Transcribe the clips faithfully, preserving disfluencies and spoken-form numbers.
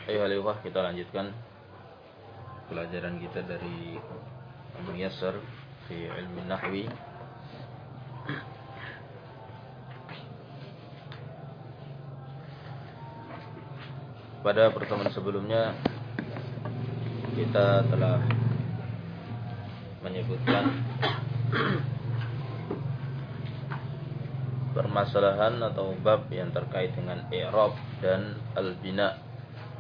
Ayo haliwah, kita lanjutkan pelajaran kita dari Al-Muyassar fi ilmi nahwi. Pada pertemuan sebelumnya kita telah menyebutkan permasalahan atau bab yang terkait dengan i'rab dan al-bina.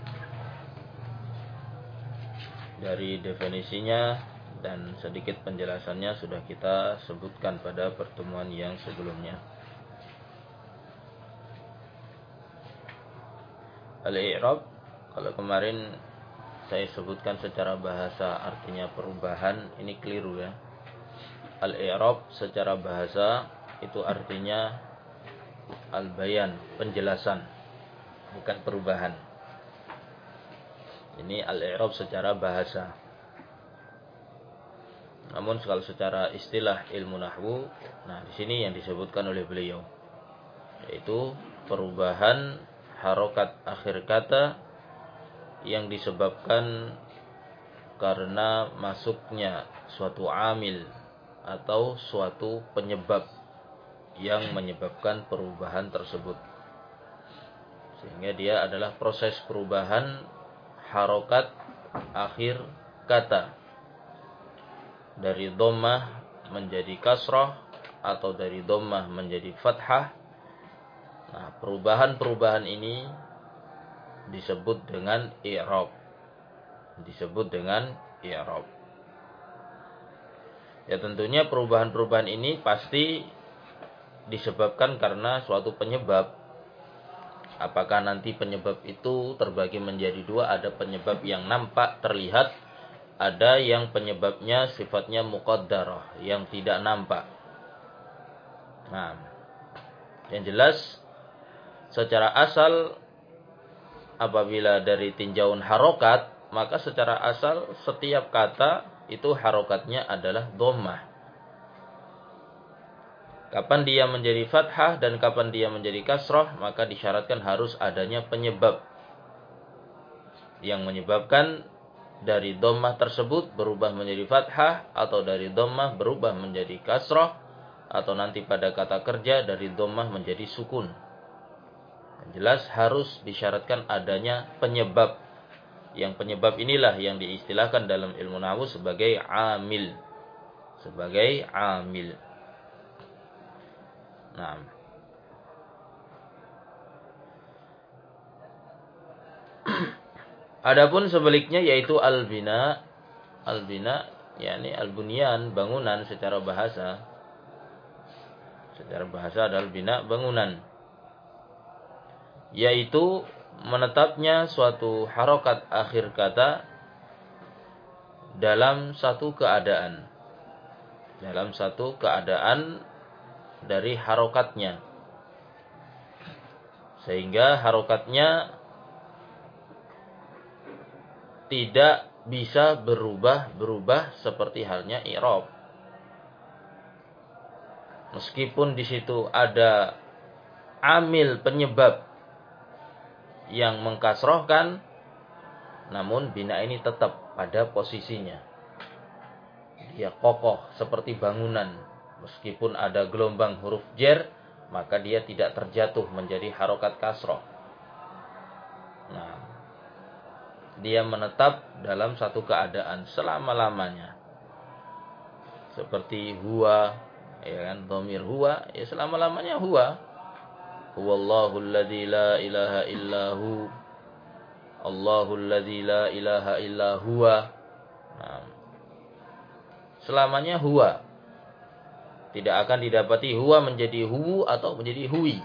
Dari definisinya dan sedikit penjelasannya sudah kita sebutkan pada pertemuan yang sebelumnya. Al-i'rab, kalau kemarin saya sebutkan secara bahasa artinya perubahan, ini keliru ya. Al-i'rab secara bahasa itu artinya al-bayan, penjelasan, bukan perubahan. Ini al-i'rab secara bahasa. Namun kalau secara istilah ilmu nahwu, nah di sini yang disebutkan oleh beliau yaitu perubahan harokat akhir kata yang disebabkan karena masuknya suatu amil atau suatu penyebab yang menyebabkan perubahan tersebut. Sehingga dia adalah proses perubahan harokat akhir kata dari dhammah menjadi kasrah atau dari dhammah menjadi fathah. Nah, perubahan-perubahan ini disebut dengan i'rab. Disebut dengan i'rab. Ya tentunya perubahan-perubahan ini pasti disebabkan karena suatu penyebab. Apakah nanti penyebab itu terbagi menjadi dua, ada penyebab yang nampak terlihat, ada yang penyebabnya sifatnya muqaddarah, yang tidak nampak. Nah, yang jelas secara asal apabila dari tinjauan harokat, maka secara asal setiap kata itu harokatnya adalah dhammah. Kapan dia menjadi fathah dan kapan dia menjadi kasrah, maka disyaratkan harus adanya penyebab yang menyebabkan dari dhammah tersebut berubah menjadi fathah, atau dari dhammah berubah menjadi kasrah, atau nanti pada kata kerja dari dhammah menjadi sukun. Yang jelas harus disyaratkan adanya penyebab. Yang penyebab inilah yang diistilahkan dalam ilmu nahwu sebagai amil. Sebagai amil. Nah, adapun sebaliknya yaitu al-bina. Al-bina yakni al-bunyan, bangunan secara bahasa. Secara bahasa adalah bina, bangunan. Yaitu menetapnya suatu harokat akhir kata dalam satu keadaan. Dalam satu keadaan dari harokatnya, sehingga harokatnya tidak bisa berubah-berubah seperti halnya i'rab. Meskipun di situ ada amil penyebab yang mengkasrohkan, namun bina ini tetap pada posisinya. Dia kokoh seperti bangunan. Meskipun ada gelombang huruf jer, maka dia tidak terjatuh menjadi harokat kasroh. Nah, dia menetap dalam satu keadaan selama-lamanya. Seperti huwa, ya kan, dhamir huwa, ya selama-lamanya huwa. Huwallahul ladzi la ilaha illahu. Allahul ladzi la ilaha illa huwa. Nah, selamanya huwa. Tidak akan didapati huwa menjadi hu atau menjadi hui.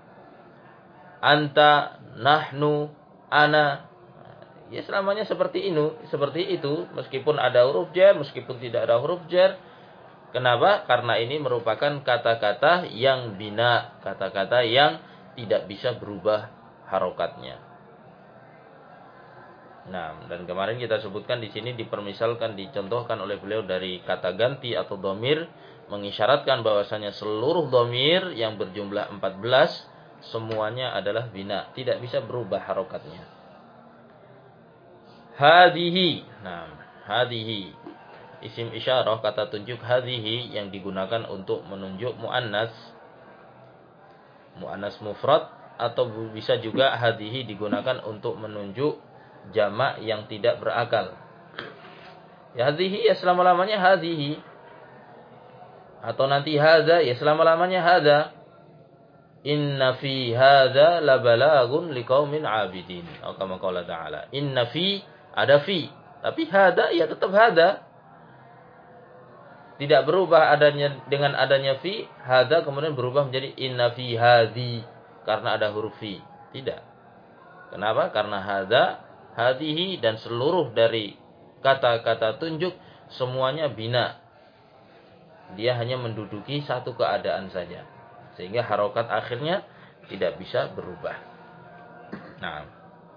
Anta, nahnu, ana. Ya selamanya seperti ini, seperti itu. Meskipun ada huruf jar, meskipun tidak ada huruf jar. Kenapa? Karena ini merupakan kata-kata yang bina. Kata-kata yang tidak bisa berubah harokatnya. Nah, dan kemarin kita sebutkan di sini dipermisalkan, dicontohkan oleh beliau dari kata ganti atau dhamir, mengisyaratkan bahwasanya seluruh dhamir yang berjumlah empat belas semuanya adalah bina, tidak bisa berubah harokatnya. hadhihi. Nah, hadhihi isim isyarah, kata tunjuk hadhihi yang digunakan untuk menunjuk muannas, muannas mufrad, atau bisa juga hadhihi digunakan untuk menunjuk jamak yang tidak berakal. Ya hadhihi ya selama-lamanya hadhihi, atau nanti hadza ya selama-lamanya hadza. Inna fi hadza labalagun liqaumin abidin. Atau kama qala ta'ala. Inna fi, ada fi, tapi hadza ya tetap hadza. Tidak berubah adanya dengan adanya fi, hadza kemudian berubah menjadi inna fi hadzi karena ada huruf fi. Tidak. Kenapa? Karena hadza, hadhihi dan seluruh dari kata-kata tunjuk semuanya bina. Dia hanya menduduki satu keadaan saja. Sehingga harokat akhirnya tidak bisa berubah. Nah,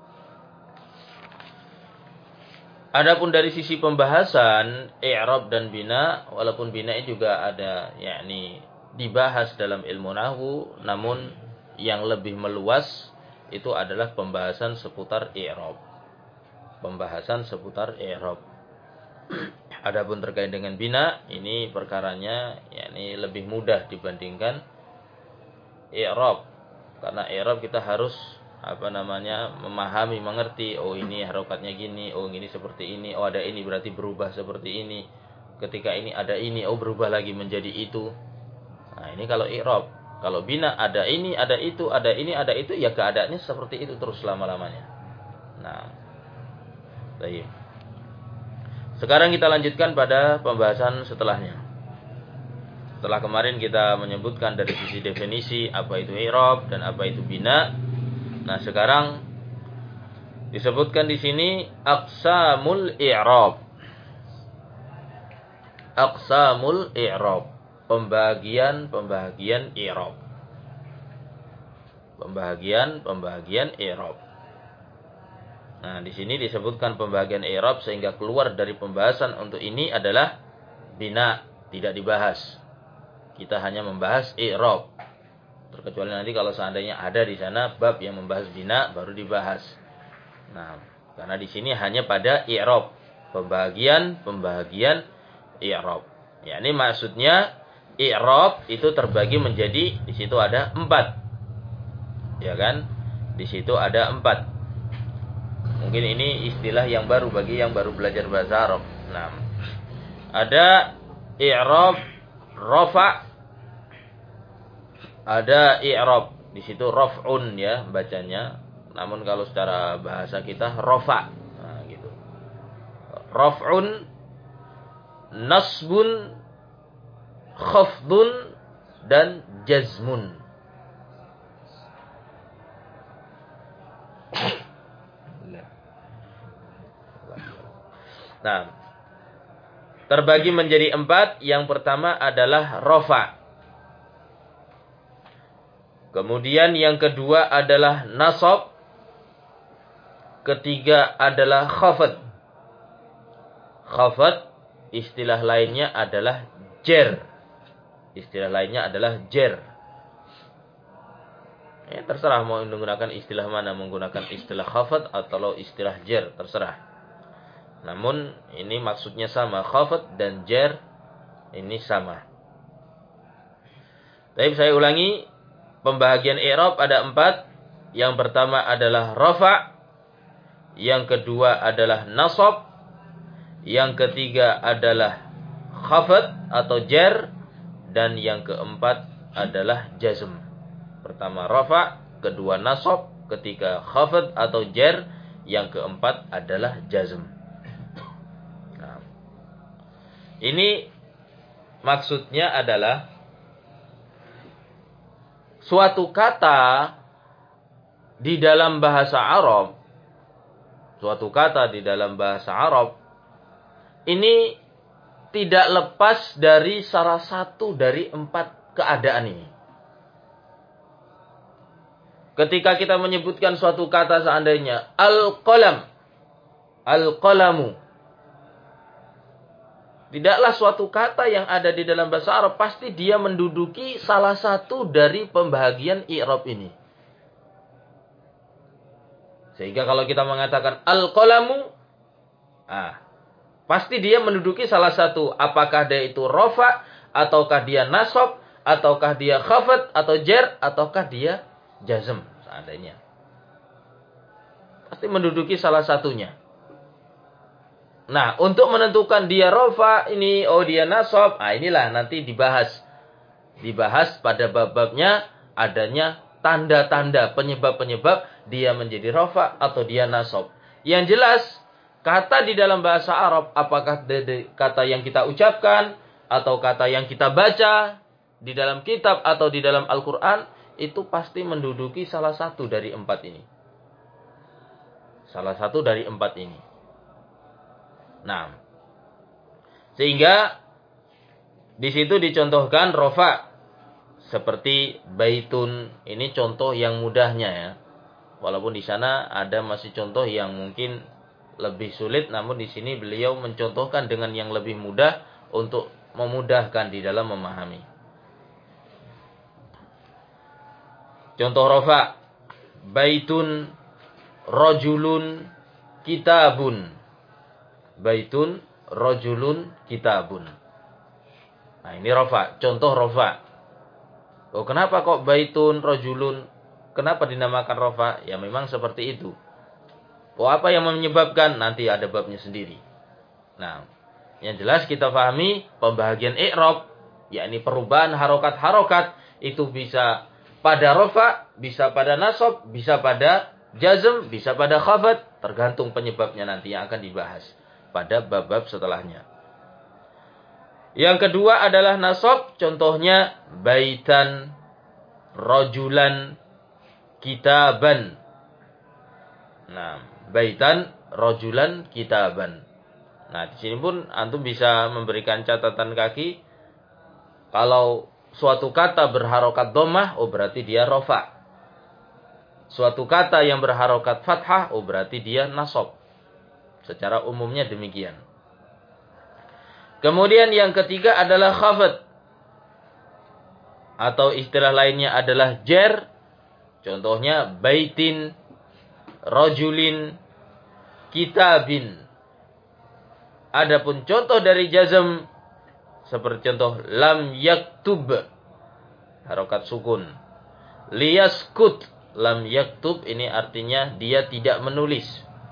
adapun dari sisi pembahasan i'rab dan bina, walaupun bina juga ada yakni dibahas dalam ilmu nahwu, namun yang lebih meluas itu adalah pembahasan seputar i'rab. Pembahasan seputar i'rab. Adapun terkait dengan bina, ini perkaranya yakni lebih mudah dibandingkan i'rab. Karena i'rab kita harus apa namanya memahami, mengerti, oh ini harokatnya gini, oh ini seperti ini, oh ada ini berarti berubah seperti ini. Ketika ini ada ini, oh berubah lagi menjadi itu. Nah, ini kalau i'rab. Kalau bina ada ini, ada itu, ada ini, ada itu, ya keadaannya seperti itu terus selama-lamanya. Nah, baik. Sekarang kita lanjutkan pada pembahasan setelahnya. Setelah kemarin kita menyebutkan dari sisi definisi apa itu i'rab dan apa itu bina. Nah, sekarang disebutkan di sini aqsamul i'rab. Aqsamul i'rab, pembagian-pembagian i'rab. Pembagian-pembagian i'rab. Nah, di sini disebutkan pembagian i'rab sehingga keluar dari pembahasan untuk ini adalah bina, tidak dibahas. Kita hanya membahas i'rab. Terkecuali nanti kalau seandainya ada di sana bab yang membahas bina baru dibahas. Nah, karena di sini hanya pada i'rab, pembagian-pembagian i'rab. Ya, ini maksudnya i'rab itu terbagi menjadi di situ ada empat. Ya kan? Di situ ada empat. Mungkin ini istilah yang baru bagi yang baru belajar bahasa Arab. Nah, ada i'rab rafa', ada i'rab di situ raf'un ya bacanya. Namun kalau secara bahasa kita rafa'. Nah, gitu. Raf'un, nasbun, khafdun dan jazmun. Nah, terbagi menjadi empat. Yang pertama adalah rafa'. Kemudian yang kedua adalah nasab. Ketiga adalah khafad. Khafad istilah lainnya adalah jer. Istilah lainnya adalah jer. Ya, terserah mau menggunakan istilah mana, menggunakan istilah khafad atau istilah jer, terserah. Namun ini maksudnya sama, khafad dan jer ini sama. Tapi saya ulangi, pembagian i'rab ada empat. Yang pertama adalah rafa', yang kedua adalah nasab, yang ketiga adalah khafad atau jer, dan yang keempat adalah jazm. Pertama rafa', kedua nasab, ketiga khafad atau jer, yang keempat adalah jazm. Nah, ini maksudnya adalah suatu kata di dalam bahasa Arab, suatu kata di dalam bahasa Arab ini tidak lepas dari salah satu dari empat keadaan ini. Ketika kita menyebutkan suatu kata seandainya al-qalam, al-qalamu, tidaklah suatu kata yang ada di dalam bahasa Arab pasti dia menduduki salah satu dari pembagian i'rab ini. Sehingga kalau kita mengatakan al-qalamu, Ah, pasti dia menduduki salah satu. Apakah dia itu rofa, ataukah dia nasab, ataukah dia khafat, atau jer, ataukah dia jazm seandainya. Pasti menduduki salah satunya. Nah, untuk menentukan dia rofa, ini, oh dia nasab, ah inilah nanti dibahas. Dibahas pada bab-babnya adanya tanda-tanda penyebab-penyebab dia menjadi rofa atau dia nasab. Yang jelas, kata di dalam bahasa Arab, apakah kata yang kita ucapkan, atau kata yang kita baca, di dalam kitab atau di dalam Al-Quran, itu pasti menduduki salah satu dari empat ini. Salah satu dari empat ini. Nah, sehingga di situ dicontohkan rofa seperti baitun. Ini contoh yang mudahnya ya. Walaupun di sana ada masih contoh yang mungkin lebih sulit, namun di sini beliau mencontohkan dengan yang lebih mudah untuk memudahkan di dalam memahami. Contoh rofa, baitun rajulun kitabun. Baitun rajulun kitabun. Nah, ini rofa, contoh rofa. Oh, kenapa kok baitun rajulun? Kenapa dinamakan rofa? Ya memang seperti itu. Oh, apa yang menyebabkan? Nanti ada babnya sendiri. Nah, yang jelas kita pahami pembahagian i'rab, yakni perubahan harokat-harokat, itu bisa pada rofa, bisa pada nasab, bisa pada jazm, bisa pada khafat, tergantung penyebabnya nanti yang akan dibahas pada bab-bab setelahnya. Yang kedua adalah nasab, contohnya baitan rajulan kitaban. Nah, baitan rajulan kitaban. Nah, di sini pun antum bisa memberikan catatan kaki. Kalau suatu kata berharokat dhammah, oh berarti dia rofa. Suatu kata yang berharokat fathah, oh berarti dia nasab. Secara umumnya demikian. Kemudian yang ketiga adalah khafat. Atau istilah lainnya adalah jer. Contohnya baitin rajulin kitabin. Adapun contoh dari jazm seperti contoh lam yaktub, harokat sukun. Liyaskut, lam yaktub, ini artinya dia tidak menulis.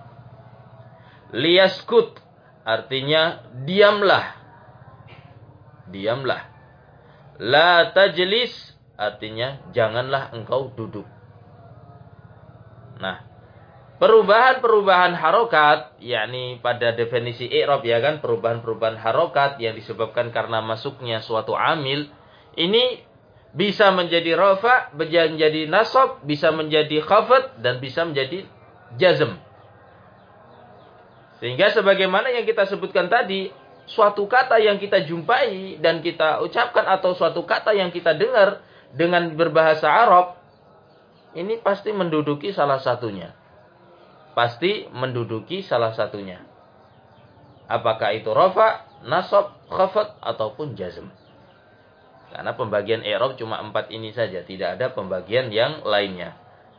Liyaskut artinya diamlah. Diamlah. La tajlis artinya janganlah engkau duduk. Nah, perubahan-perubahan harokat, yakni pada definisi i'rab ya kan, perubahan-perubahan harokat yang disebabkan karena masuknya suatu amil, ini bisa menjadi rafa, bisa menjadi nasab, bisa menjadi khafat, dan bisa menjadi jazm. Sehingga sebagaimana yang kita sebutkan tadi, suatu kata yang kita jumpai dan kita ucapkan atau suatu kata yang kita dengar dengan berbahasa Arab, ini pasti menduduki salah satunya. Pasti menduduki salah satunya. Apakah itu rafa, nasab, khafat, ataupun jazm. Karena pembagian i'rab cuma empat ini saja. Tidak ada pembagian yang lainnya.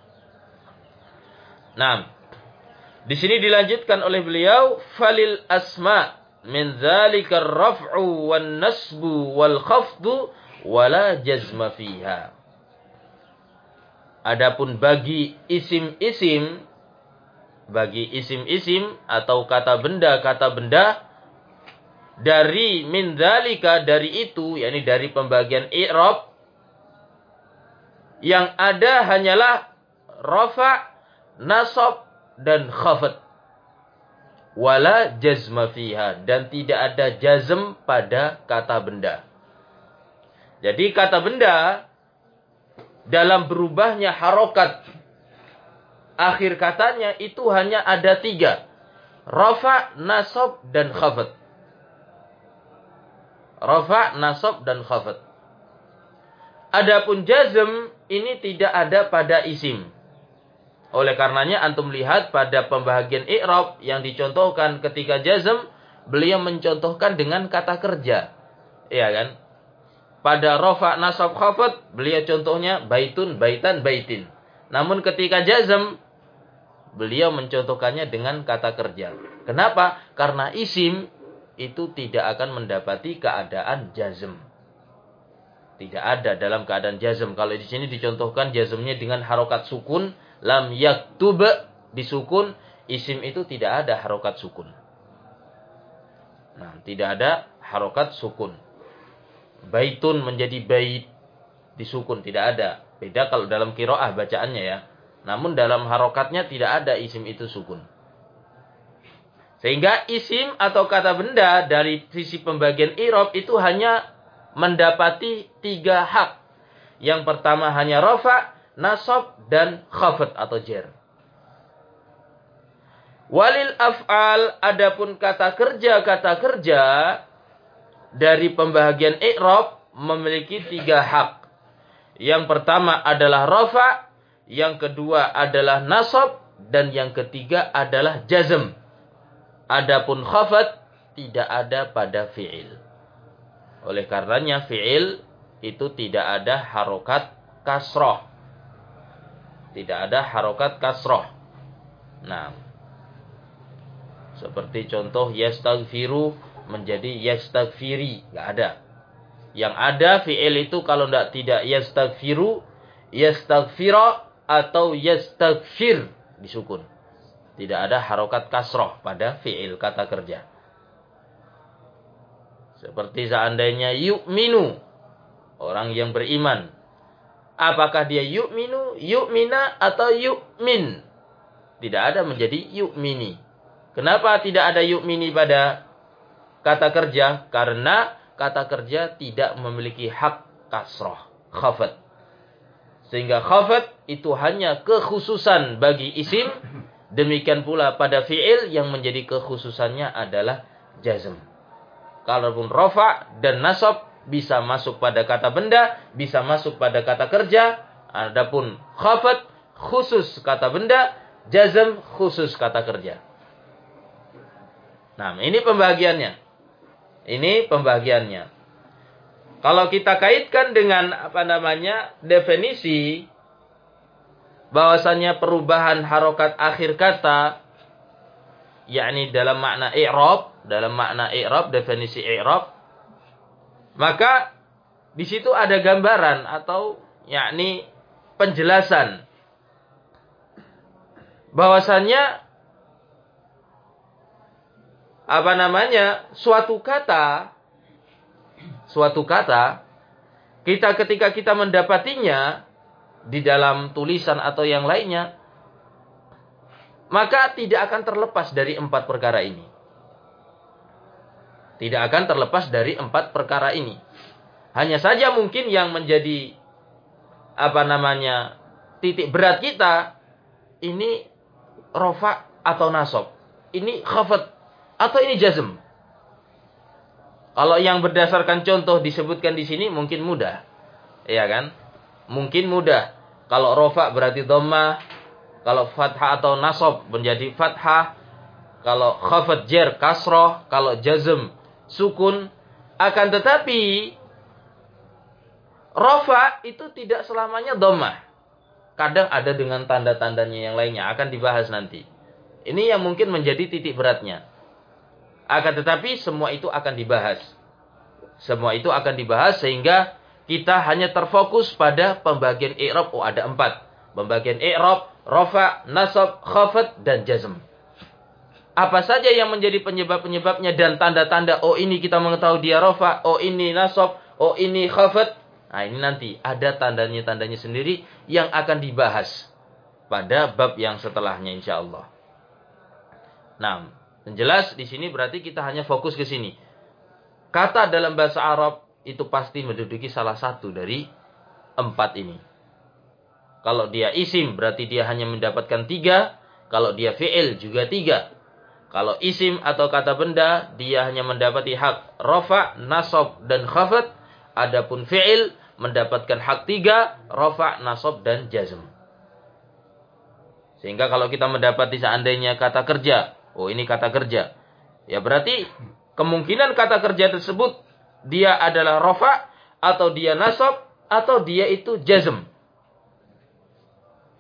Nah, di sini dilanjutkan oleh beliau, falil asma min dzalika ar-raf'u wan nasbu wal khafdu wala jazma fiha. Adapun bagi isim-isim, bagi isim-isim atau kata benda-kata benda dari min dzalika, dari itu, yakni dari pembagian i'rab, yang ada hanyalah rafa, nasab, dan khafat. Wala jazma fiha, dan tidak ada jazm pada kata benda. Jadi kata benda dalam berubahnya harokat akhir katanya itu hanya ada tiga. Rafa, nasab, dan khafat. Rafa, nasab, dan khafat. Adapun jazm ini tidak ada pada isim. Oleh karenanya antum lihat pada pembahagian i'rab yang dicontohkan ketika jazm, beliau mencontohkan dengan kata kerja. Iya kan? Pada rafa, nasab, khafat, beliau contohnya baitun, baitan, baitin. Namun ketika jazm, beliau mencontohkannya dengan kata kerja. Kenapa? Karena isim itu tidak akan mendapati keadaan jazm. Tidak ada dalam keadaan jazm. Kalau di sini dicontohkan jazmnya dengan harokat sukun, lam yaktub disukun, isim itu tidak ada harokat sukun. Nah, tidak ada harokat sukun. Baitun menjadi bait disukun, tidak ada. Beda kalau dalam qiraah bacaannya ya. Namun dalam harokatnya tidak ada isim itu sukun. Sehingga isim atau kata benda dari sisi pembagian i'rab itu hanya mendapati tiga hak. Yang pertama hanya rafa, nasab, dan khafad atau jer. Walil af'al, adapun kata kerja-kata kerja dari pembagian i'rab memiliki tiga hak. Yang pertama adalah rafa, yang kedua adalah nasab, dan yang ketiga adalah jazm. Adapun khafad tidak ada pada fi'il. Oleh karenanya fi'il itu tidak ada harokat kasroh. Tidak ada harokat kasroh. Nah, seperti contoh yastaghfiru menjadi yastaghfiri, nggak ada. Yang ada fi'il itu kalau tidak tidak yastaghfiru, yastaghfira atau yastaghfir disukun. Tidak ada harokat kasroh pada fi'il kata kerja. Seperti seandainya yu'minu, orang yang beriman. Apakah dia yu'minu, yu'mina, atau yu'min? Tidak ada menjadi yu'mini. Kenapa tidak ada yu'mini pada kata kerja? Karena kata kerja tidak memiliki hak kasroh, khafad. Sehingga khafad itu hanya kekhususan bagi isim. Demikian pula pada fi'il yang menjadi kekhususannya adalah jazm. Kalaupun rafa dan nasab bisa masuk pada kata benda, bisa masuk pada kata kerja. Adapun khafad khusus kata benda, jazm khusus kata kerja. Nah, ini pembagiannya. Ini pembagiannya. Kalau kita kaitkan dengan apa namanya definisi bahwasanya perubahan harokat akhir kata, yakni dalam makna i'rab, dalam makna i'rab, definisi i'rab, maka di situ ada gambaran atau yakni penjelasan bahwasanya apa namanya suatu kata, suatu kata kita ketika kita mendapatinya di dalam tulisan atau yang lainnya, maka tidak akan terlepas dari empat perkara ini. Tidak akan terlepas dari empat perkara ini. Hanya saja mungkin yang menjadi apa namanya titik berat kita ini rofa atau nasab, ini khafad atau ini jazm. Kalau yang berdasarkan contoh disebutkan di sini mungkin mudah, ya kan? Mungkin mudah. Kalau rofa berarti dhammah, kalau fathah atau nasab menjadi fathah, kalau khafad jer kasroh, kalau jazm sukun. Akan tetapi rofa itu tidak selamanya dhammah. Kadang ada dengan tanda-tandanya yang lainnya, akan dibahas nanti. Ini yang mungkin menjadi titik beratnya. Akan tetapi semua itu akan dibahas. Semua itu akan dibahas sehingga kita hanya terfokus pada pembagian i'rab. Oh, ada empat. Pembagian i'rab, rafa, nasab, khafad, dan jazm. Apa saja yang menjadi penyebab-penyebabnya dan tanda-tanda. Oh, ini kita mengetahui dia rafa. Oh, ini nasab. Oh, ini khafad. Nah, ini nanti ada tandanya-tandanya sendiri yang akan dibahas pada bab yang setelahnya insyaallah. Nah, yang jelas di sini berarti kita hanya fokus ke sini. Kata dalam bahasa Arab itu pasti menduduki salah satu dari empat ini. Kalau dia isim berarti dia hanya mendapatkan tiga. Kalau dia fi'il juga tiga. Kalau isim atau kata benda dia hanya mendapati hak rafa, nasab, dan khafad. Adapun fi'il mendapatkan hak tiga, rafa, nasab, dan jazm. Sehingga kalau kita mendapati seandainya kata kerja, oh ini kata kerja, ya berarti kemungkinan kata kerja tersebut dia adalah rafa, atau dia nasab, atau dia itu jazm.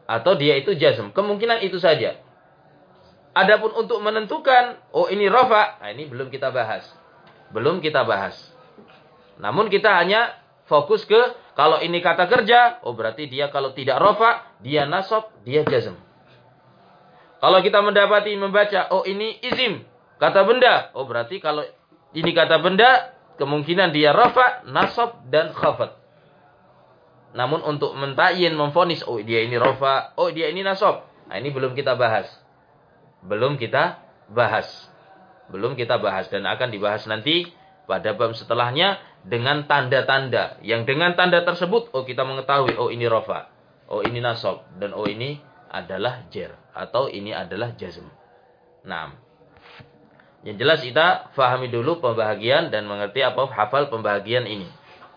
atau dia itu jazm. Kemungkinan itu saja. Adapun untuk menentukan, oh ini rafa, nah ini belum kita bahas. Belum kita bahas. Namun kita hanya fokus ke, kalau ini kata kerja, oh berarti dia kalau tidak rafa, dia nasab, dia jazm. Kalau kita mendapati membaca, oh ini isim, kata benda, oh berarti kalau ini kata benda, kemungkinan dia rafa, nasab, dan khafat. Namun untuk mentayin, memfonis, oh dia ini rafa, oh dia ini nasab. Nah ini belum kita bahas. Belum kita bahas. Belum kita bahas. Dan akan dibahas nanti pada bab setelahnya dengan tanda-tanda. Yang dengan tanda tersebut, oh kita mengetahui, oh ini rafa, oh ini nasab, dan oh ini adalah jer. Atau ini adalah jazm. Nah, yang jelas kita fahami dulu pembahagian dan mengerti apa hafal pembahagian ini.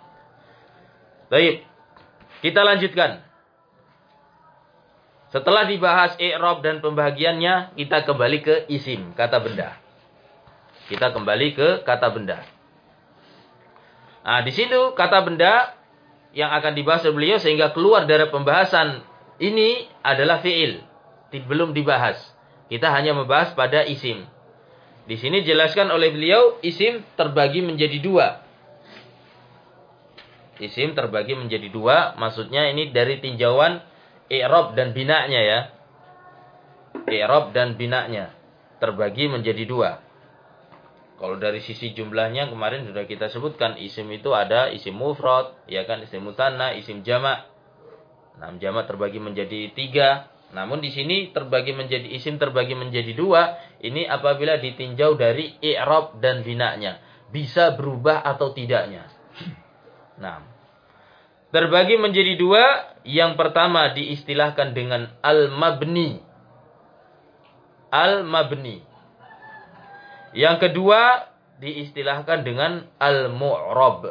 Baik. Kita lanjutkan. Setelah dibahas i'rab dan pembahagiannya, kita kembali ke isim, kata benda. Kita kembali ke kata benda. Nah, di situ kata benda yang akan dibahas oleh beliau sehingga keluar dari pembahasan ini adalah fi'il. Belum dibahas. Kita hanya membahas pada isim. Di sini jelaskan oleh beliau, isim terbagi menjadi dua. Isim terbagi menjadi dua, maksudnya ini dari tinjauan i'rab dan bina'nya ya. I'rab dan bina'nya terbagi menjadi dua. Kalau dari sisi jumlahnya kemarin sudah kita sebutkan, isim itu ada isim mufrad, ya kan, isim mutanna, isim jamak. Nah, jamak terbagi menjadi tiga. Namun di sini terbagi menjadi isim terbagi menjadi dua. Ini apabila ditinjau dari i'rab dan bina'nya, bisa berubah atau tidaknya. Nah, terbagi menjadi dua. Yang pertama diistilahkan dengan al-mabni. Al-mabni. Yang kedua diistilahkan dengan al-mu'rab.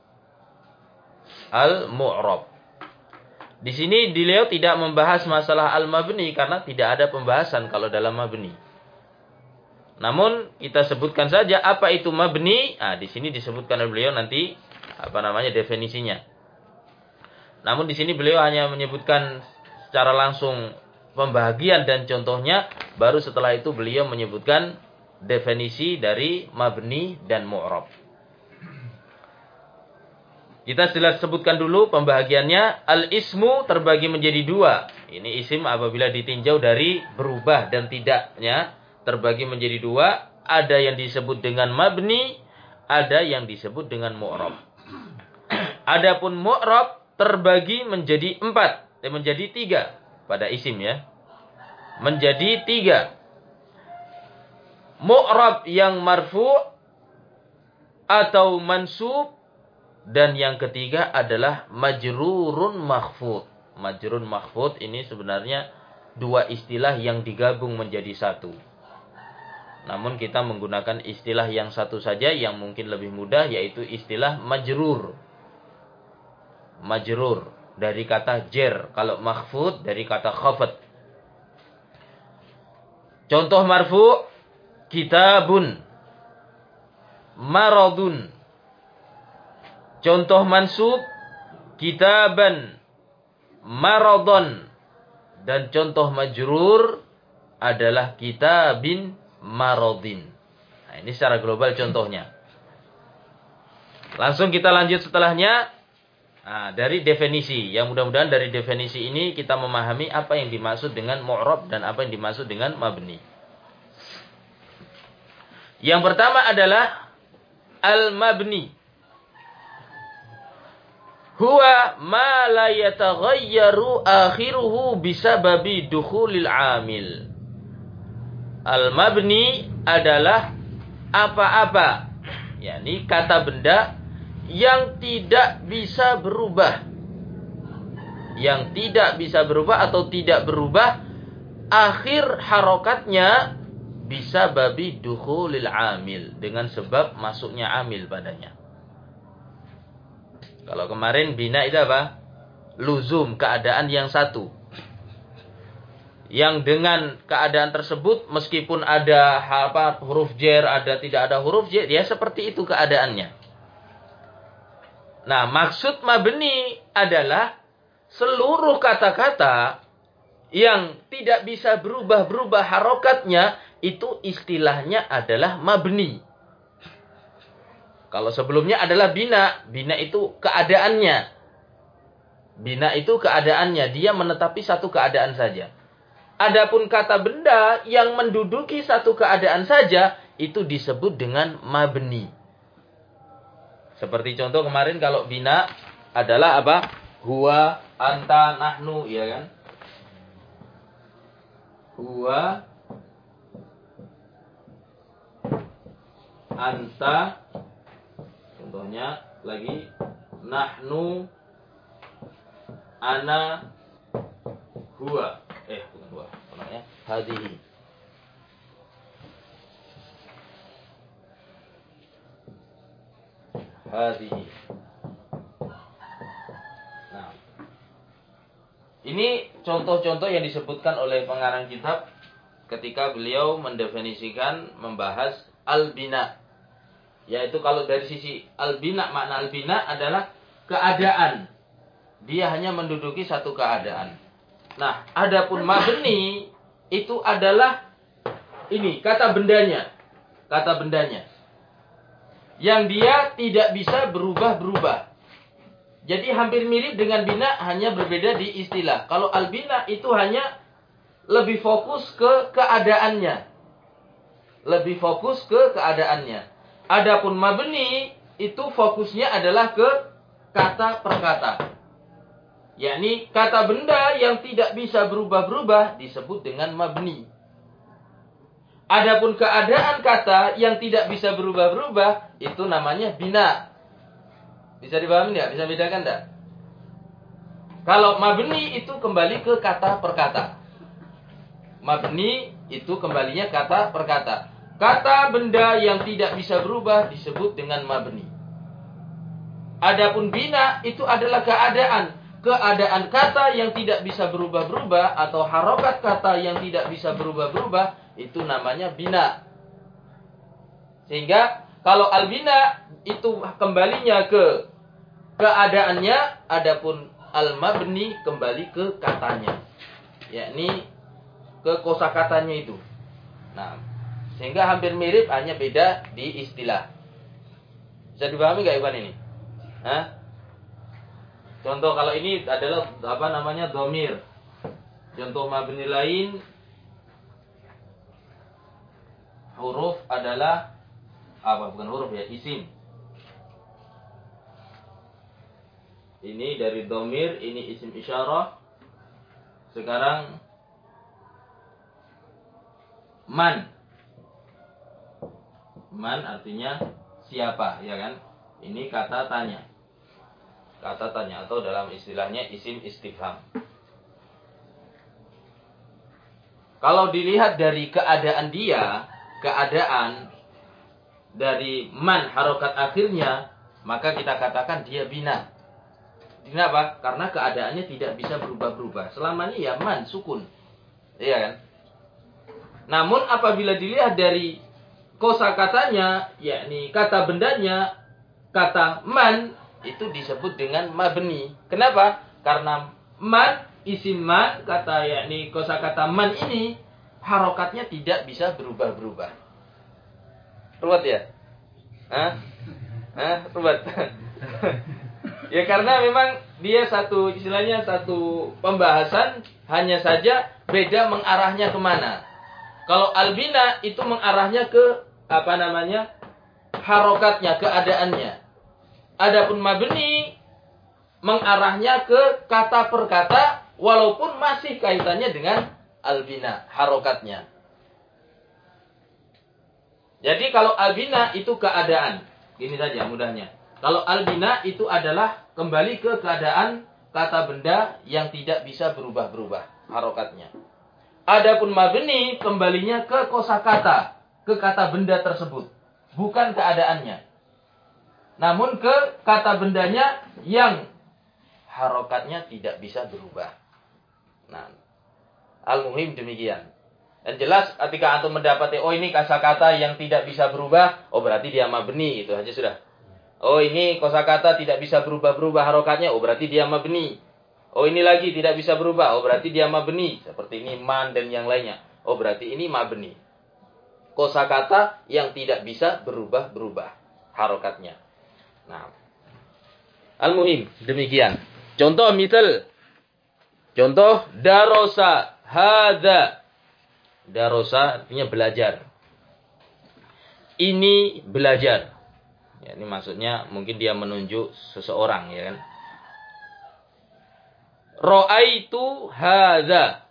Al-mu'rab. Di sini beliau tidak membahas masalah al-mabni karena tidak ada pembahasan kalau dalam mabni. Namun kita sebutkan saja apa itu mabni. Ah, di sini disebutkan oleh beliau nanti apa namanya definisinya. Namun di sini beliau hanya menyebutkan secara langsung pembahagian dan contohnya, baru setelah itu beliau menyebutkan definisi dari mabni dan mu'rab. Kita jelas sebutkan dulu pembahagiannya. Al-ismu terbagi menjadi dua. Ini isim apabila ditinjau dari berubah dan tidaknya terbagi menjadi dua. Ada yang disebut dengan mabni, ada yang disebut dengan mu'rab. Adapun mu'rab terbagi menjadi empat, eh, menjadi tiga pada isim ya. Menjadi tiga. Mu'rab yang marfu' atau mansub, dan yang ketiga adalah majrurun makhfud. Majrurun makhfud ini sebenarnya dua istilah yang digabung menjadi satu. Namun kita menggunakan istilah yang satu saja yang mungkin lebih mudah, yaitu istilah majrur. Majrur dari kata jer, kalau makhfud dari kata khafat. Contoh marfu, kitabun, maradun. Contoh mansub, kitaban, maradon. Dan contoh majrur adalah kitabin, maradin. Nah, ini secara global contohnya. Langsung kita lanjut setelahnya. Nah, dari definisi. Yang mudah-mudahan dari definisi ini kita memahami apa yang dimaksud dengan mu'rab dan apa yang dimaksud dengan mabni. Yang pertama adalah al-mabni. Huwa ma la yataghayyaru akhiruhu bisababi dukhulil amil. Al-mabni adalah apa-apa, yakni kata benda yang tidak bisa berubah. Yang tidak bisa berubah atau tidak berubah akhir harokatnya bisa babi dukhulil amil, dengan sebab masuknya amil padanya. Kalau kemarin bina itu apa? Luzum, keadaan yang satu. Yang dengan keadaan tersebut meskipun ada apa huruf jer, ada tidak ada huruf jer, dia seperti itu keadaannya. Nah, maksud mabni adalah seluruh kata-kata yang tidak bisa berubah-berubah harokatnya, itu istilahnya adalah mabni. Kalau sebelumnya adalah bina, bina itu keadaannya. Bina itu keadaannya, dia menetapi satu keadaan saja. Adapun kata benda yang menduduki satu keadaan saja, itu disebut dengan mabni. Seperti contoh kemarin kalau bina adalah apa? Huwa, anta, nahnu, ya kan? Huwa, anta, contohnya lagi, nahnu, ana, huwa. Eh, bukan huwa, apa namanya? Hadihi. Hadihi. Nah, ini contoh-contoh yang disebutkan oleh pengarang kitab ketika beliau mendefinisikan, membahas al-bina. Yaitu kalau dari sisi al-bina, makna al-bina adalah keadaan. Dia hanya menduduki satu keadaan. Nah, adapun mabni itu adalah ini, kata bendanya. Kata bendanya. Yang dia tidak bisa berubah-berubah. Jadi hampir mirip dengan bina, hanya berbeda di istilah. Kalau al-bina itu hanya lebih fokus ke keadaannya. Lebih fokus ke keadaannya. Adapun mabni itu fokusnya adalah ke kata per kata. Yakni kata benda yang tidak bisa berubah-berubah disebut dengan mabni. Adapun keadaan kata yang tidak bisa berubah-berubah itu namanya bina. Bisa dipahami enggak? Bisa bedakan enggak? Kalau mabni itu kembali ke kata per kata. Mabni itu kembalinya kata per kata. Kata benda yang tidak bisa berubah disebut dengan mabni. Adapun bina itu adalah keadaan. Keadaan kata yang tidak bisa berubah-berubah atau harokat kata yang tidak bisa berubah-berubah itu namanya bina. Sehingga kalau al-bina itu kembalinya ke keadaannya, adapun al-mabni kembali ke katanya. Yakni ke kosakatanya itu. Nah, sehingga hampir mirip, hanya beda di istilah. Bisa dipahami enggak Iwan ini? Hah? Contoh kalau ini adalah apa namanya dhamir. Contoh mabni lain, huruf adalah apa? Bukan huruf ya, isim. Ini dari dhamir, ini isim isyarah. Sekarang man. Man artinya siapa, ya kan? Ini kata tanya. Kata tanya atau dalam istilahnya isim istifham. Kalau dilihat dari keadaan dia, keadaan dari man harokat akhirnya, maka kita katakan dia bina. Kenapa? Karena keadaannya tidak bisa berubah-berubah. Selamanya ya man, sukun. Iya kan? Namun apabila dilihat dari kosakatanya, yakni kata bendanya, kata man, itu disebut dengan mabni. Kenapa? Karena man, isim man, kata yakni kosakata man ini, harokatnya tidak bisa berubah-berubah. Ruwet ya? Hah? Hah? Ruwet? Ya karena memang dia satu, istilahnya satu pembahasan, hanya saja beda mengarahnya kemana. Kalau albina itu mengarahnya ke, apa namanya, harokatnya, keadaannya. Adapun mabni mengarahnya ke kata per kata, walaupun masih kaitannya dengan albina, harokatnya. Jadi kalau albina itu keadaan, gini saja mudahnya. Kalau albina itu adalah kembali ke keadaan kata benda yang tidak bisa berubah-berubah harokatnya. Adapun mabni kembalinya ke kosakata, ke kata benda tersebut, bukan keadaannya. Namun ke kata bendanya yang harokatnya tidak bisa berubah. Nah, al-muhim demikian. Dan jelas ketika antum mendapati, oh ini kosakata yang tidak bisa berubah, oh berarti dia mabni, itu aja sudah. Oh ini kosakata tidak bisa berubah-berubah harokatnya, oh berarti dia mabni. Oh ini lagi tidak bisa berubah. Oh berarti dia mabni. Seperti ini man dan yang lainnya. Oh berarti ini mabni. Kosakata yang tidak bisa berubah-berubah harokatnya. Nah, al-muhim demikian. Contoh misal. Contoh darosa hadza. Darosa artinya belajar. Ini belajar. Ya, ini maksudnya mungkin dia menunjuk seseorang ya kan. Ra'aitu hadza.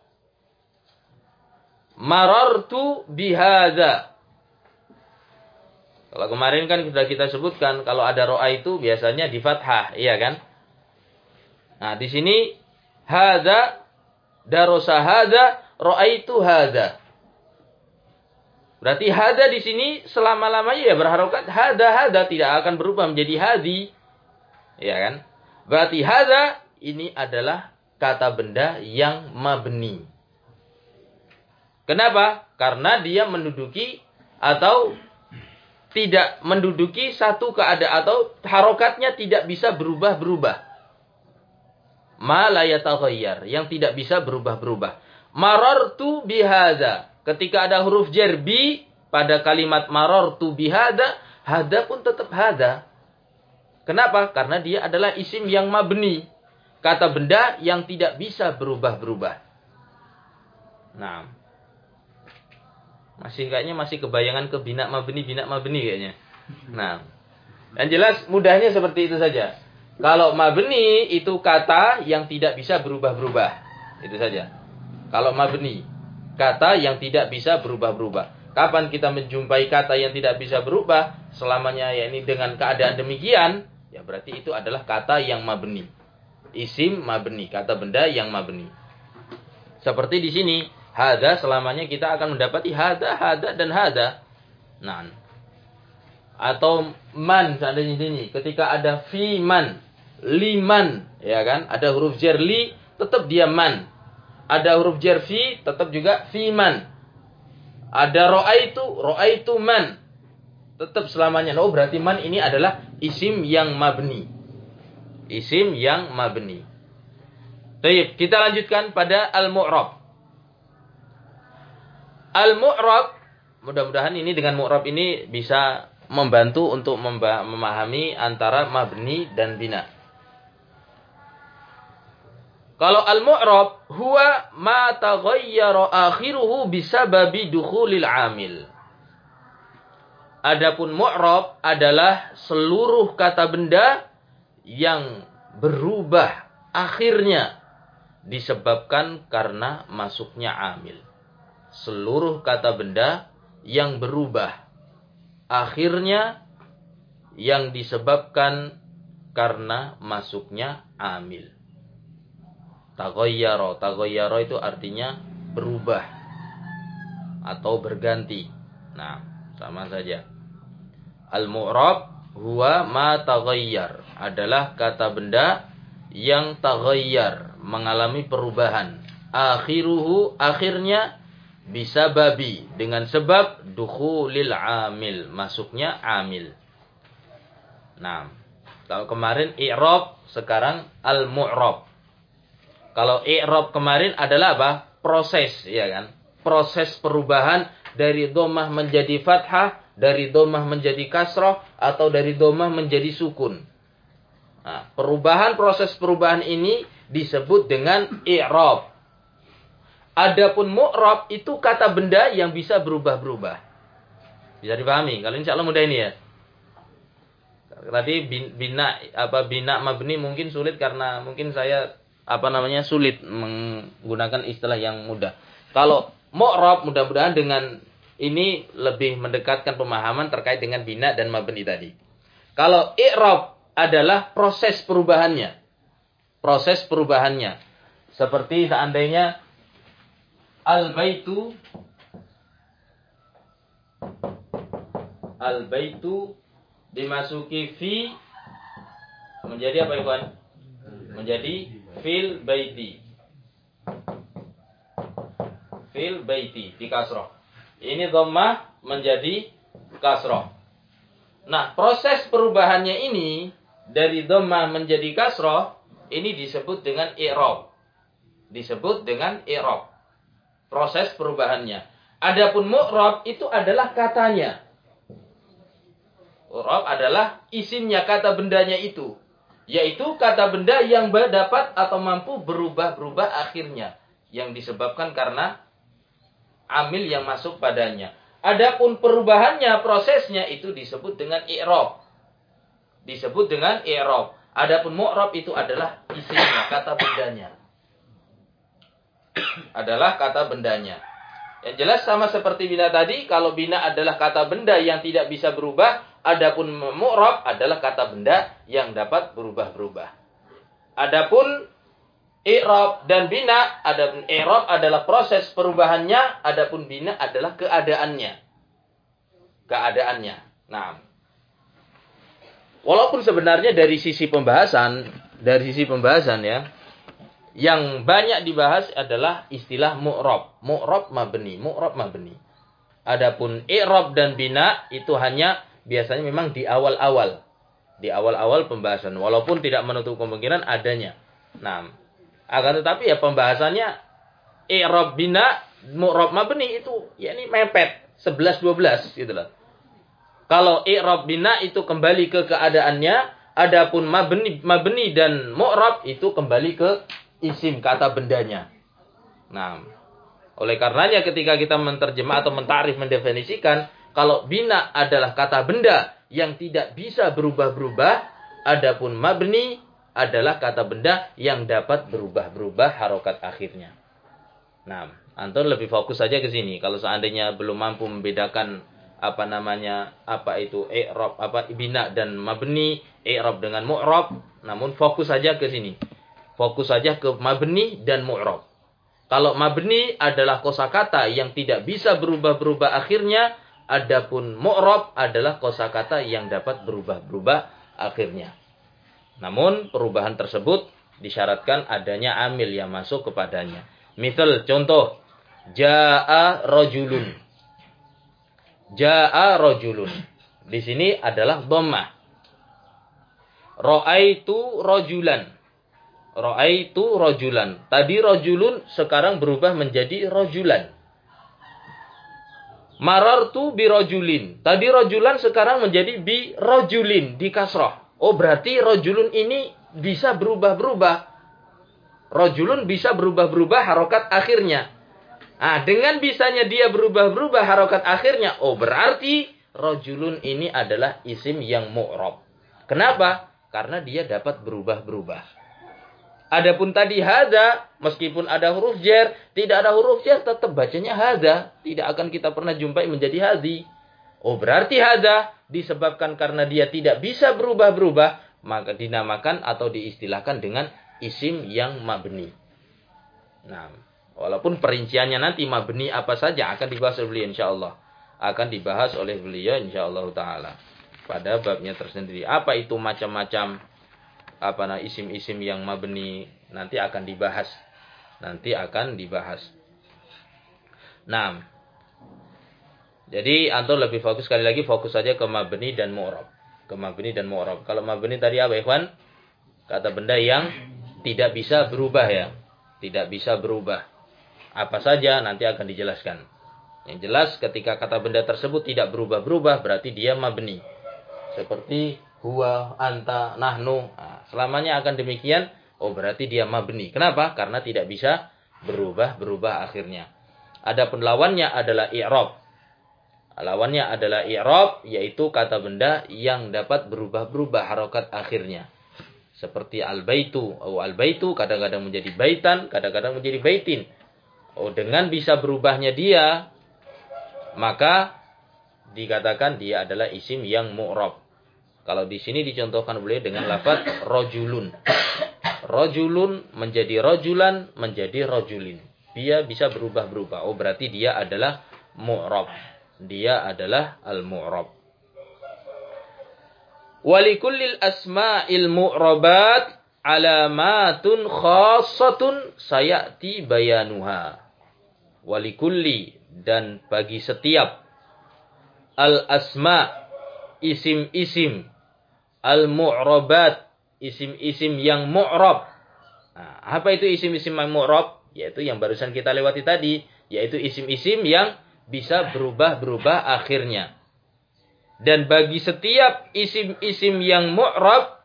Marartu bihadza. Kalau kemarin kan sudah kita sebutkan kalau ada ro'a itu biasanya di fathah, iya kan? Nah, di sini hadza darosa hadza ra'aitu hadza. Berarti hadza di sini selama-lamanya ya berharokat hadza hadza tidak akan berubah menjadi hadi. Iya kan? Berarti hadza ini adalah kata benda yang mabni. Kenapa? Karena dia menduduki atau tidak menduduki satu keadaan atau harokatnya tidak bisa berubah-berubah. Ma la yataghayyar, yang tidak bisa berubah-berubah. Marartu bihadza. Ketika ada huruf jar bi pada kalimat marartu bihadza, hadza pun tetap hadza. Kenapa? Karena dia adalah isim yang mabni. Kata benda yang tidak bisa berubah-berubah. Nah, masih kayaknya masih kebayangan ke bina mabni bina mabni kayaknya. Nah, yang jelas mudahnya seperti itu saja. Kalau mabni itu kata yang tidak bisa berubah-berubah. Itu saja. Kalau mabni, kata yang tidak bisa berubah-berubah. Kapan kita menjumpai kata yang tidak bisa berubah? Selamanya ya ini dengan keadaan demikian, ya berarti itu adalah kata yang mabni. Isim mabni, kata benda yang mabni. Seperti di sini, hadza selamanya kita akan mendapati hadza, hadza dan hadza. Nah, atau man seandainya ini ketika ada fi man, liman, ya kan? Ada huruf jar li, tetap dia man. Ada huruf jar fi, tetap juga fi man. Ada ra'aitu, ra'aitu man. Tetap selamanya. Oh, berarti man ini adalah isim yang mabni. Isim yang mabni. Baik, kita lanjutkan pada al-mu'rab. Al-mu'rab, mudah-mudahan ini dengan mu'rab ini bisa membantu untuk memahami antara mabni dan bina. Kalau al-mu'rab huwa ma taghayyara akhiruhu bisababi dukhulil amil. Adapun mu'rab adalah seluruh kata benda yang berubah akhirnya disebabkan karena masuknya amil. Seluruh kata benda yang berubah akhirnya yang disebabkan karena masuknya amil. Taghayyara, taghayyara itu artinya berubah atau berganti. Nah, sama saja. Al-mu'rab huwa ma taghayyar, adalah kata benda yang taghayyar, mengalami perubahan. Akhiruhu, akhirnya, bisa babi, dengan sebab dukhulil amil, masuknya amil. Nah, kalau kemarin i'rab, sekarang al-mu'rab. Kalau i'rab kemarin adalah apa? Proses, ya kan? Proses perubahan dari dhammah menjadi fathah, dari dhammah menjadi kasrah, atau dari dhammah menjadi sukun. Nah, perubahan, proses perubahan ini disebut dengan i'rab. Adapun mu'rab itu kata benda yang bisa berubah-berubah. Bisa dipahami? Kalau insya Allah mudah ini ya. Tadi bina apa bina mabni mungkin sulit karena mungkin saya apa namanya sulit menggunakan istilah yang mudah. Kalau mu'rab mudah-mudahan dengan ini lebih mendekatkan pemahaman terkait dengan bina dan mabni tadi. Kalau i'rab adalah proses perubahannya. Proses perubahannya. Seperti seandainya al-baitu al-baitu dimasuki fi menjadi apa ikhwan? Menjadi fil baiti. Fil baiti di kasroh. Ini dhammah menjadi kasroh. Nah, proses perubahannya ini dari dhammah menjadi kasroh ini disebut dengan i'rab. Disebut dengan i'rab. Proses perubahannya. Adapun mu'rab itu adalah katanya. Mu'rab adalah isimnya, kata bendanya itu. Yaitu kata benda yang dapat atau mampu berubah-berubah akhirnya. Yang disebabkan karena amil yang masuk padanya. Adapun perubahannya, prosesnya itu disebut dengan i'rab. Disebut dengan i'rab. Adapun mu'rab itu adalah isimnya, kata bendanya. Adalah kata bendanya. Yang jelas sama seperti bina tadi, kalau bina adalah kata benda yang tidak bisa berubah, adapun mu'rab adalah kata benda yang dapat berubah-berubah. Adapun i'rab dan bina, adapun i'rab adalah proses perubahannya, adapun bina adalah keadaannya. Keadaannya. Nah, walaupun sebenarnya dari sisi pembahasan, dari sisi pembahasan ya, yang banyak dibahas adalah istilah mu'rab. Mu'rab mabni, mu'rab mabni. Adapun i'rab dan bina itu hanya biasanya memang di awal-awal. Di awal-awal pembahasan. Walaupun tidak menutup kemungkinan adanya. Nah, akan tetapi ya pembahasannya i'rab bina, mu'rab mabni itu ya ini mepet. sebelas dua belas gitu loh. Kalau i'rab bina itu kembali ke keadaannya. Adapun mabni, mabni dan mu'rab itu kembali ke isim, kata bendanya. Nah, oleh karenanya ketika kita menterjemah atau mentarif, mendefinisikan, kalau bina adalah kata benda yang tidak bisa berubah-berubah, adapun mabni adalah kata benda yang dapat berubah-berubah harokat akhirnya. Nah, antum lebih fokus saja ke sini. Kalau seandainya belum mampu membedakan apa namanya, apa itu i'rab, apa bina dan mabni, i'rab dengan mu'rab, namun fokus saja ke sini. Fokus saja ke mabni dan mu'rab. Kalau mabni adalah kosakata yang tidak bisa berubah-berubah akhirnya, adapun mu'rab adalah kosakata yang dapat berubah-berubah akhirnya. Namun perubahan tersebut disyaratkan adanya amil yang masuk kepadanya. Misal contoh, jaa rajulun. Jaa rajulun. Di sini adalah dhammah. Ra'aitu rajulan. Ra'aitu rajulan. Tadi rajulun sekarang berubah menjadi rajulan. Marartu bi rajulin. Tadi rajulan sekarang menjadi bi rajulin di kasrah. Oh, berarti rajulun ini bisa berubah-berubah. Rajulun bisa berubah-berubah harokat akhirnya. Nah, dengan bisanya dia berubah-berubah harokat akhirnya, oh berarti rajulun ini adalah isim yang mu'rab. Kenapa? Karena dia dapat berubah-berubah. Adapun tadi hadza, meskipun ada huruf jar, tidak ada huruf jar, tetap bacanya hadza. Tidak akan kita pernah jumpai menjadi hadzi. Oh, berarti hadza disebabkan karena dia tidak bisa berubah-berubah, maka dinamakan atau diistilahkan dengan isim yang mabni. Nah, walaupun perinciannya nanti mabni apa saja akan dibahas oleh beliau insyaallah. Akan dibahas oleh beliau insyaallah taala pada babnya tersendiri. Apa itu macam-macam apa nah isim-isim yang mabni nanti akan dibahas. Nanti akan dibahas. Nah, jadi antum lebih fokus sekali lagi fokus saja ke mabni dan mu'rab. Ke mabni dan mu'rab. Kalau mabni tadi apa, ikhwan? Kata benda yang tidak bisa berubah ya. Tidak bisa berubah. Apa saja nanti akan dijelaskan. Yang jelas ketika kata benda tersebut tidak berubah-berubah berarti dia mabni. Seperti huwa, anta, nahnu. Nah, selamanya akan demikian. Oh, berarti dia mabni. Kenapa? Karena tidak bisa berubah-berubah akhirnya. Adapun lawannya adalah i'rab. Lawannya adalah i'rab, yaitu kata benda yang dapat berubah-berubah harokat akhirnya. Seperti al-baitu. Oh, al-baitu kadang-kadang menjadi baitan, kadang-kadang menjadi baitin. Oh, dengan bisa berubahnya dia, maka dikatakan dia adalah isim yang mu'rab. Kalau di sini dicontohkan beliau dengan lafaz rajulun. Rajulun menjadi rajulan, menjadi rajulin. Dia bisa berubah-berubah. Oh, berarti dia adalah mu'rab. Dia adalah al-mu'rab. Walikullil asma'il mu'rabat alamatun khassatun sayati bayanuha. Walikulli, dan bagi setiap al-asma' isim-isim, al-mu'rabat isim-isim yang mu'rab, Nah, apa itu isim-isim yang mu'rab? Yaitu yang barusan kita lewati tadi, yaitu isim-isim yang bisa berubah-berubah akhirnya. Dan bagi setiap isim-isim yang mu'rab,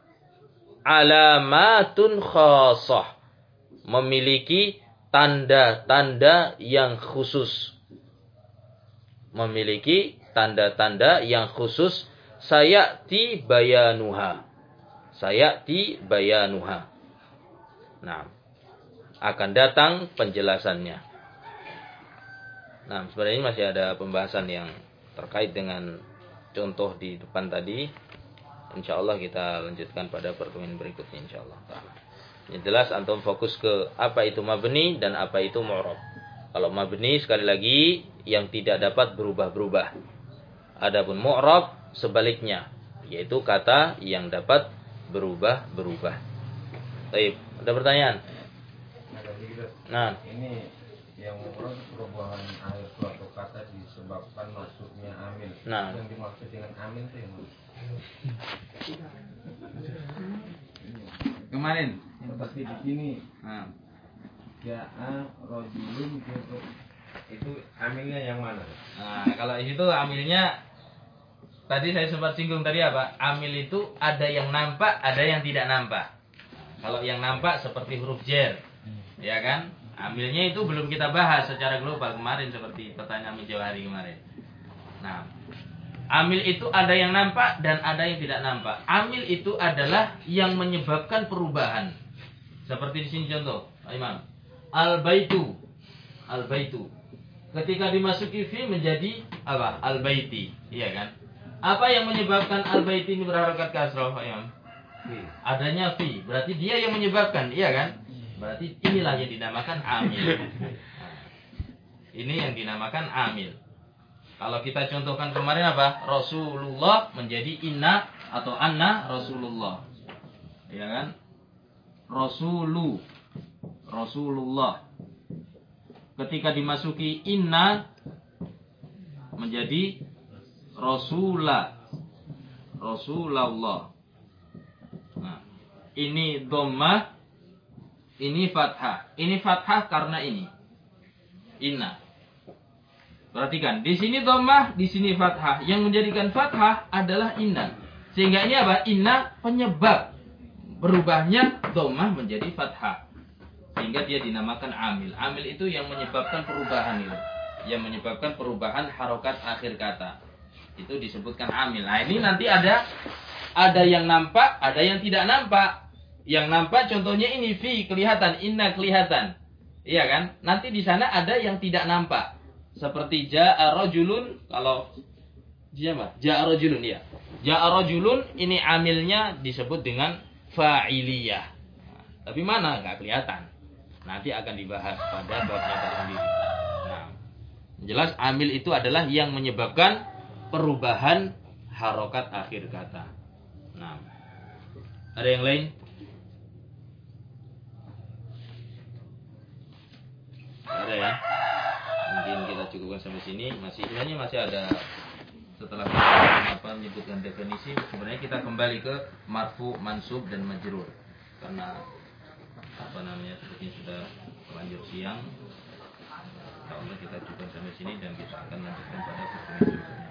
alamatun khasah, memiliki tanda-tanda yang khusus. Memiliki tanda-tanda yang khusus. Sayati bayanuha. Sayati bayanuha. Nah, akan datang penjelasannya. Nah, sebenarnya ini masih ada pembahasan yang terkait dengan contoh di depan tadi. Insyaallah kita lanjutkan pada pertemuan berikutnya insyaallah taala. Yang jelas antum fokus ke apa itu mabni dan apa itu mu'rab. Kalau mabni sekali lagi yang tidak dapat berubah-berubah. Adapun mu'rab sebaliknya, yaitu kata yang dapat berubah-berubah. Baik, ada pertanyaan? Nah, ini yang mu'rab perubahan akhir suatu kata disebabkan masuknya amil. Nah, yang dimaksud dengan amil itu yang kemarin seperti di sini. nah. Ja'a rajulun itu itu amilnya yang mana? Nah, kalau itu amilnya tadi saya sempat singgung tadi apa? Amil itu ada yang nampak, ada yang tidak nampak. Kalau yang nampak seperti huruf jer, ya kan? Amilnya itu belum kita bahas secara global kemarin seperti pertanyaan Mijawari kemarin. Nah, amil itu ada yang nampak dan ada yang tidak nampak. Amil itu adalah yang menyebabkan perubahan. Seperti di sini contoh, Imam. Al-baitu. Al-baitu. Ketika dimasuki fi menjadi apa? Al-baiti, iya kan? Apa yang menyebabkan al-baiti ini berharokat kasrah, Imam? Adanya fi. Berarti dia yang menyebabkan, iya kan? Berarti inilah yang dinamakan amil. Nah, ini yang dinamakan amil. Kalau kita contohkan kemarin apa? Rasulullah menjadi inna atau anna Rasulullah. Ya kan? Rasulu. Rasulullah. Ketika dimasuki inna menjadi Rasulah. Rasulullah. Nah, ini dhammah, ini fathah. Ini fathah karena ini. Inna. Perhatikan, di sini dhammah, di sini fathah. Yang menjadikan fathah adalah inna. Sehingga ini apa? Inna penyebab berubahnya dhammah menjadi fathah. Sehingga dia dinamakan amil. Amil itu yang menyebabkan perubahan itu. Yang menyebabkan perubahan harokat akhir kata. Itu disebutkan amil. Nah, ini nanti ada ada yang nampak, ada yang tidak nampak. Yang nampak contohnya ini fi kelihatan, inna kelihatan. Iya kan? Nanti di sana ada yang tidak nampak. Seperti ja'a rajulun, kalau siapa? Ja'a rajulun ya. Ja'a rajulun ini amilnya disebut dengan fa'iliyah. Nah, tapi mana? Enggak kelihatan. Nanti akan dibahas pada babnya tersendiri. Nah, jelas amil itu adalah yang menyebabkan perubahan harokat akhir kata. Nah, ada yang lain? Ada ya? Mungkin kita cukupkan sampai sini. Masih sebenarnya masih ada setelah kita apa menyebutkan definisi. Sebenarnya kita kembali ke marfu, mansub dan majrur. Karena apa namanya sepertinya sudah terlanjur siang. Insyaallah kita cukupkan sampai sini dan kita akan lanjutkan pada pertemuan berikutnya.